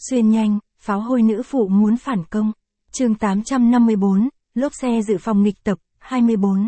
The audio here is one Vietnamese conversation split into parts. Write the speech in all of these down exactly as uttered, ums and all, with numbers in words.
Xuyên nhanh, pháo hôi nữ phụ muốn phản công. Chương tám trăm năm mươi tư, lốp xe dự phòng nghịch tập, hai mươi tư.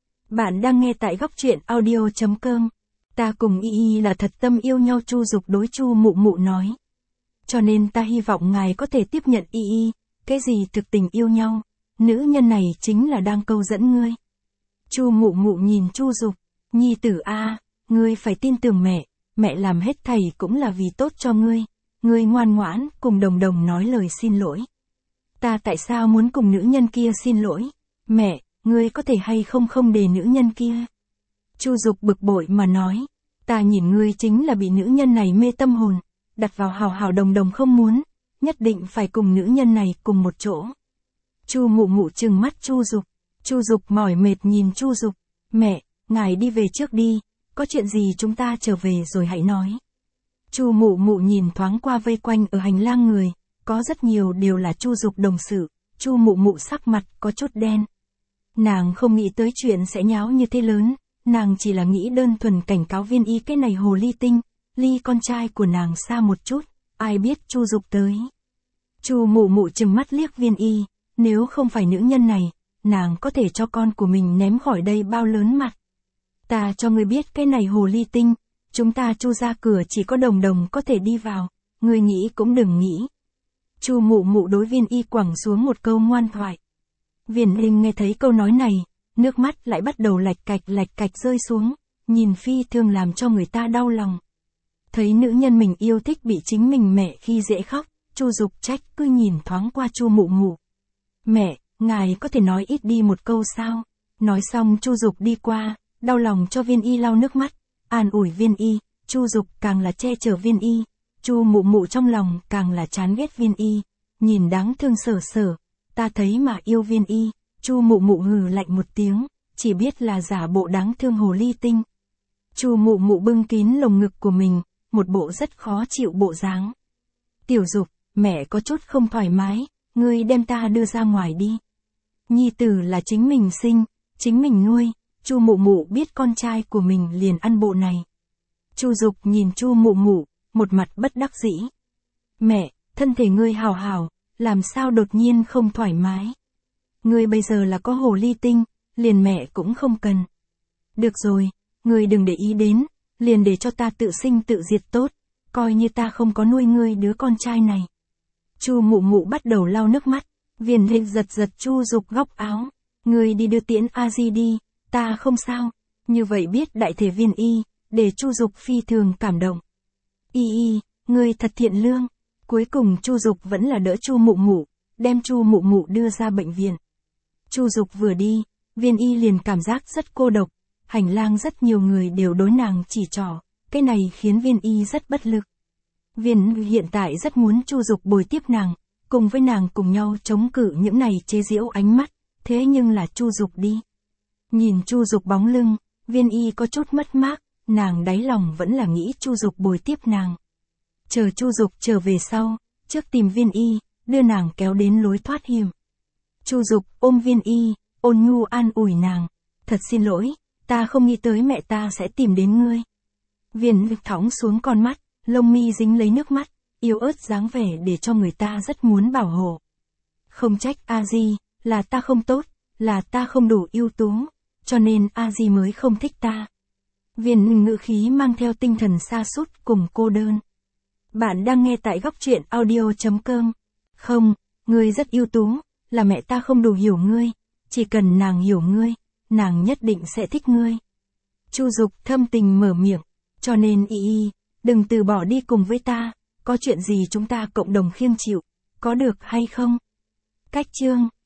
Bạn đang nghe tại góc truyện audio chấm com. Ta cùng Y Y là thật tâm yêu nhau, Chu Dục đối Chu Mụ Mụ nói. Cho nên ta hy vọng ngài có thể tiếp nhận Y Y, cái gì thực tình yêu nhau, nữ nhân này chính là đang câu dẫn ngươi. Chu Mụ Mụ nhìn Chu Dục, nhi tử a, ngươi phải tin tưởng mẹ, mẹ làm hết thảy cũng là vì tốt cho ngươi. Ngươi ngoan ngoãn, cùng Đồng Đồng nói lời xin lỗi. Ta tại sao muốn cùng nữ nhân kia xin lỗi? Mẹ, ngươi có thể hay không không để nữ nhân kia? Chu Dục bực bội mà nói, ta nhìn ngươi chính là bị nữ nhân này mê tâm hồn, đặt vào hào hào Đồng Đồng không muốn, nhất định phải cùng nữ nhân này cùng một chỗ. Chu Mụ Mụ trừng mắt Chu Dục, Chu Dục mỏi mệt nhìn Chu Dục, mẹ, ngài đi về trước đi, có chuyện gì chúng ta trở về rồi hãy nói. Chu Mụ Mụ nhìn thoáng qua vây quanh ở hành lang người, có rất nhiều đều là Chu Dục đồng sự, Chu Mụ Mụ sắc mặt có chút đen. Nàng không nghĩ tới chuyện sẽ nháo như thế lớn, nàng chỉ là nghĩ đơn thuần cảnh cáo Viên Y cái này hồ ly tinh, ly con trai của nàng xa một chút, ai biết Chu Dục tới. Chu Mụ Mụ trừng mắt liếc Viên Y, nếu không phải nữ nhân này, nàng có thể cho con của mình ném khỏi đây bao lớn mặt. Ta cho ngươi biết cái này hồ ly tinh, chúng ta Chu ra cửa chỉ có Đồng Đồng có thể đi vào, ngươi nghĩ cũng đừng nghĩ. Chu Mụ Mụ đối Viên Y quẳng xuống một câu ngoan thoại. Viên Y nghe thấy câu nói này, nước mắt lại bắt đầu lạch cạch lạch cạch rơi xuống, nhìn phi thường làm cho người ta đau lòng. Thấy nữ nhân mình yêu thích bị chính mình mẹ khi dễ khóc, Chu Dục trách cứ nhìn thoáng qua Chu Mụ Mụ. Mẹ, ngài có thể nói ít đi một câu sao? Nói xong Chu Dục đi qua, đau lòng cho Viên Y lau nước mắt, an ủi Viên Y. Chu Dục càng là che chở Viên Y, Chu Mụ Mụ trong lòng càng là chán ghét Viên Y, nhìn đáng thương sở sở, ta thấy mà yêu Viên Y. Chu Mụ Mụ hừ lạnh một tiếng, chỉ biết là giả bộ đáng thương hồ ly tinh. Chu Mụ Mụ bưng kín lồng ngực của mình, một bộ rất khó chịu bộ dáng. Tiểu Dục, mẹ có chút không thoải mái, ngươi đem ta đưa ra ngoài đi. Nhi tử là chính mình sinh, chính mình nuôi. Chu Mụ Mụ biết con trai của mình liền ăn bộ này. Chu Dục nhìn Chu Mụ Mụ, một mặt bất đắc dĩ. Mẹ, thân thể ngươi hào hào, làm sao đột nhiên không thoải mái? Ngươi bây giờ là có hồ ly tinh, liền mẹ cũng không cần. Được rồi, ngươi đừng để ý đến, liền để cho ta tự sinh tự diệt tốt, coi như ta không có nuôi ngươi đứa con trai này. Chu Mụ Mụ bắt đầu lau nước mắt, Viên Y giật giật Chu Dục góc áo, ngươi đi đưa tiễn A Di đi. Ta không sao, như vậy biết đại thể Viên Y, để Chu Dục phi thường cảm động. Y Y, ngươi thật thiện lương. Cuối cùng Chu Dục vẫn là đỡ Chu Mụ Mụ, đem Chu Mụ Mụ đưa ra bệnh viện. Chu Dục vừa đi, Viên Y liền cảm giác rất cô độc, hành lang rất nhiều người đều đối nàng chỉ trỏ, cái này khiến Viên Y rất bất lực. Viên Y hiện tại rất muốn Chu Dục bồi tiếp nàng, cùng với nàng cùng nhau chống cự những này chế giễu ánh mắt, thế nhưng là Chu Dục đi. Nhìn Chu Dục bóng lưng, Viên Y có chút mất mát, nàng đáy lòng vẫn là nghĩ Chu Dục bồi tiếp nàng. Chờ Chu Dục trở về sau, trước tìm Viên Y, đưa nàng kéo đến lối thoát hiểm. Chu Dục ôm Viên Y, ôn nhu an ủi nàng, thật xin lỗi, ta không nghĩ tới mẹ ta sẽ tìm đến ngươi. Viên Y thõng xuống con mắt, lông mi dính lấy nước mắt, yếu ớt dáng vẻ để cho người ta rất muốn bảo hộ. Không trách A Di, là ta không tốt, là ta không đủ ưu tú, cho nên A Di mới không thích ta. Viên ngữ khí mang theo tinh thần sa sút cùng cô đơn. Bạn đang nghe tại góc truyện audio chấm com. Không, ngươi rất ưu tú, là mẹ ta không đủ hiểu ngươi, chỉ cần nàng hiểu ngươi, nàng nhất định sẽ thích ngươi. Chu Dục thâm tình mở miệng, cho nên Y Y, đừng từ bỏ đi cùng với ta, có chuyện gì chúng ta cộng đồng khiêng chịu, có được hay không? Cách chương